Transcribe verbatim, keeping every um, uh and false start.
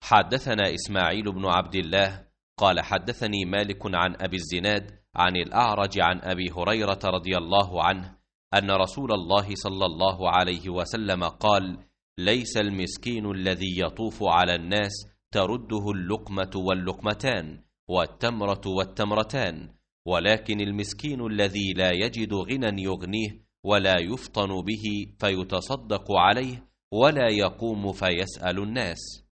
حدثنا إسماعيل بن عبد الله قال حدثني مالك عن أبي الزناد عن الأعرج عن أبي هريرة رضي الله عنه أن رسول الله صلى الله عليه وسلم قال: ليس المسكين الذي يطوف على الناس ترده اللقمة واللقمتان والتمرة والتمرتان، ولكن المسكين الذي لا يجد غنى يغنيه ولا يفطن به فيتصدق عليه ولا يقوم فيسأل الناس.